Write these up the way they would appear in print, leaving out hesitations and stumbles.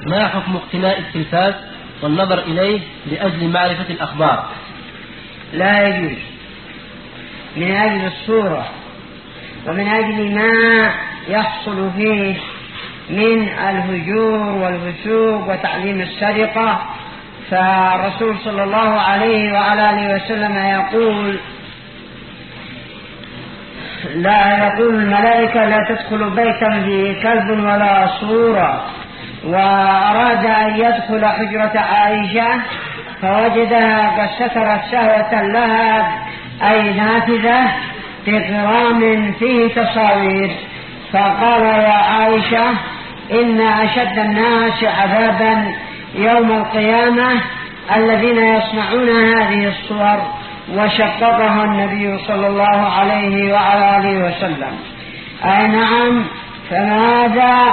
ما حكم اقتناء التلفاز والنظر إليه لأجل معرفة الأخبار؟ لا يجوز، من أجل الصورة ومن أجل ما يحصل فيه من الهجور والفسوق وتعليم السرقة. فالرسول صلى الله عليه وعلى آله وسلم يقول الملائكة لا تدخل بيتا فيه كلب ولا صورة. وأراد أن يدخل حجرة عائشة فوجدها قد سترت شهوة لها أي نافذة بغرام فيه تصاوير، فقال يا عائشة إن أشد الناس عذابا يوم القيامة الذين يصنعون هذه الصور، وشققها النبي صلى الله عليه وعلى آله وسلم. أي نعم، فماذا؟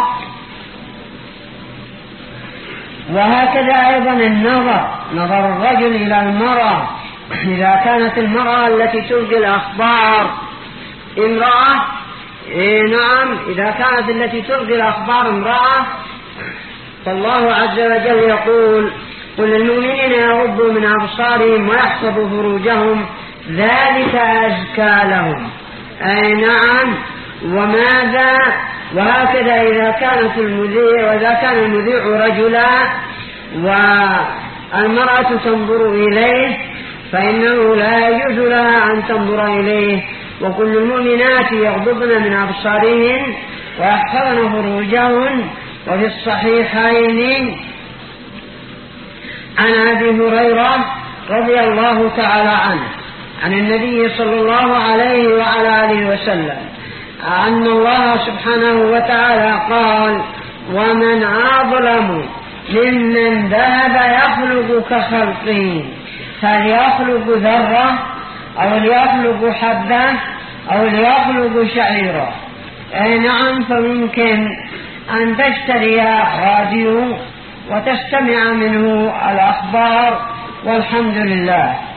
وهكذا أيضا نظر الرجل إلى المرأة، إذا كانت المرأة التي تلقي الأخبار امرأة، نعم، إذا كانت التي تلقي الأخبار امرأة، فالله عز وجل يقول قل للمؤمنين يغضوا من أبصارهم ويحفظوا فروجهم ذلك أزكى لهم. أي نعم. وماذا؟ وهكذا إذا كان المذيع رجلا والمرأة تنظر إليه فإنه لا يجوز لها أن تنظر إليه. وكل المؤمنات يغضضن من أبصارهن ويحفظن فروجهن. وفي الصحيحين عن أبي هريرة رضي الله تعالى عنه عن النبي صلى الله عليه وعلى آله وسلم أن الله سبحانه وتعالى قال ومن أظلم ممن ذهب يخلق كخلقه، فليخلق ذرة أو ليخلق حبة أو ليخلق شعيرة. أي نعم، فممكن أن تشتري راديو وتستمع منه الأخبار والحمد لله.